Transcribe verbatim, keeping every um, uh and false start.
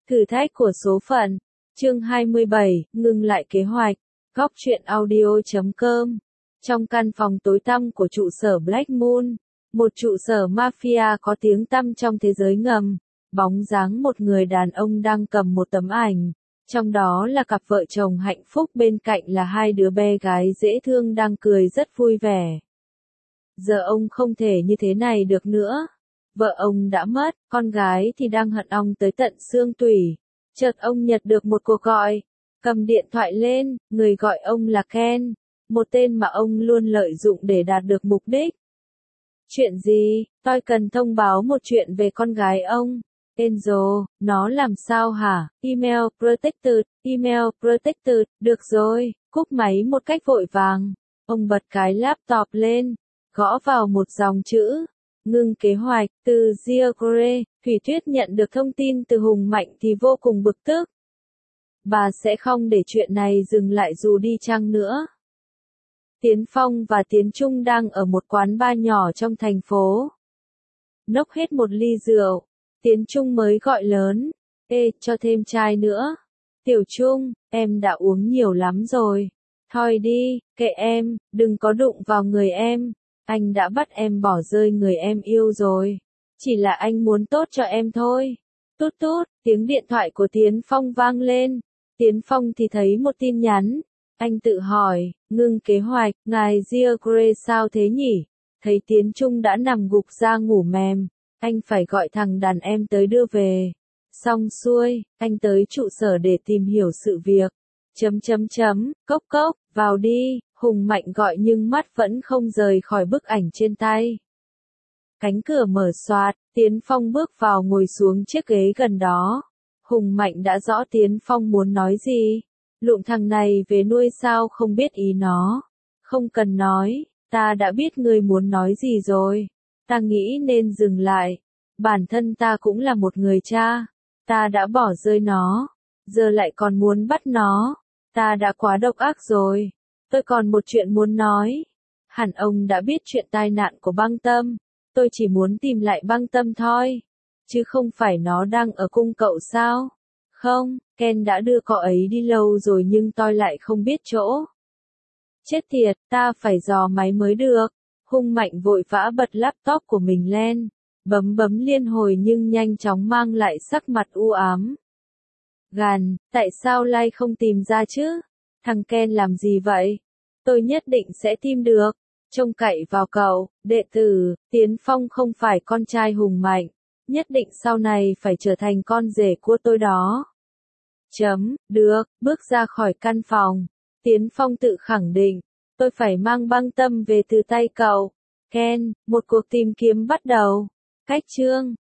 Thử thách của số phận. Chương hai mươi bảy, ngừng lại kế hoạch. Góc truyện audio chấm com. Trong căn phòng tối tăm của trụ sở Black Moon, một trụ sở mafia có tiếng tăm trong thế giới ngầm, bóng dáng một người đàn ông đang cầm một tấm ảnh. Trong đó là cặp vợ chồng hạnh phúc, bên cạnh là hai đứa bé gái dễ thương đang cười rất vui vẻ. Giờ ông không thể như thế này được nữa. Vợ ông đã mất, con gái thì đang hận ông tới tận xương tủy. Chợt ông nhận được một cuộc gọi. Cầm điện thoại lên, người gọi ông là Ken, một tên mà ông luôn lợi dụng để đạt được mục đích. Chuyện gì? Tôi cần thông báo một chuyện về con gái ông. Angel, nó làm sao hả? Email protected, email protected, được rồi, cúp máy một cách vội vàng. Ông bật cái laptop lên, gõ vào một dòng chữ. Ngừng kế hoạch. Từ Giacore, Thủy Tuyết nhận được thông tin từ Hùng Mạnh thì vô cùng bực tức. Bà sẽ không để chuyện này dừng lại dù đi chăng nữa. Tiến Phong và Tiến Trung đang ở một quán bar nhỏ trong thành phố. Nốc hết một ly rượu, Tiến Trung mới gọi lớn. Ê, cho thêm chai nữa. Tiểu Trung, em đã uống nhiều lắm rồi. Thôi đi, kệ em, đừng có đụng vào người em. Anh đã bắt em bỏ rơi người em yêu rồi. Chỉ là anh muốn tốt cho em thôi. Tút tút, tiếng điện thoại của Tiến Phong vang lên. Tiến Phong thì thấy một tin nhắn. Anh tự hỏi, ngừng kế hoạch, ngài Giacore sao thế nhỉ? Thấy Tiến Trung đã nằm gục ra ngủ mềm. Anh phải gọi thằng đàn em tới đưa về. Xong xuôi, anh tới trụ sở để tìm hiểu sự việc. Chấm chấm chấm, cốc cốc, vào đi. Hùng Mạnh gọi nhưng mắt vẫn không rời khỏi bức ảnh trên tay. Cánh cửa mở xoạt, Tiến Phong bước vào ngồi xuống chiếc ghế gần đó. Hùng Mạnh đã rõ Tiến Phong muốn nói gì. Lụm thằng này về nuôi sao không biết ý nó. Không cần nói, ta đã biết ngươi muốn nói gì rồi. Ta nghĩ nên dừng lại. Bản thân ta cũng là một người cha. Ta đã bỏ rơi nó. Giờ lại còn muốn bắt nó. Ta đã quá độc ác rồi. Tôi còn một chuyện muốn nói. Hẳn ông đã biết chuyện tai nạn của Băng Tâm. Tôi chỉ muốn tìm lại Băng Tâm thôi. Chứ không phải nó đang ở cung cậu sao? Không, Ken đã đưa cậu ấy đi lâu rồi nhưng tôi lại không biết chỗ. Chết tiệt, ta phải dò máy mới được. Hùng Mạnh vội vã bật laptop của mình lên. Bấm bấm liên hồi nhưng nhanh chóng mang lại sắc mặt u ám. Gàn, tại sao Lai không tìm ra chứ? Thằng Ken làm gì vậy? Tôi nhất định sẽ tìm được. Trông cậy vào cậu, đệ tử. Tiến Phong không phải con trai Hùng Mạnh. Nhất định sau này phải trở thành con rể của tôi đó. Chấm, được, bước ra khỏi căn phòng. Tiến Phong tự khẳng định. Tôi phải mang Băng Tâm về từ tay cậu. Ken, một cuộc tìm kiếm bắt đầu. Cách chương.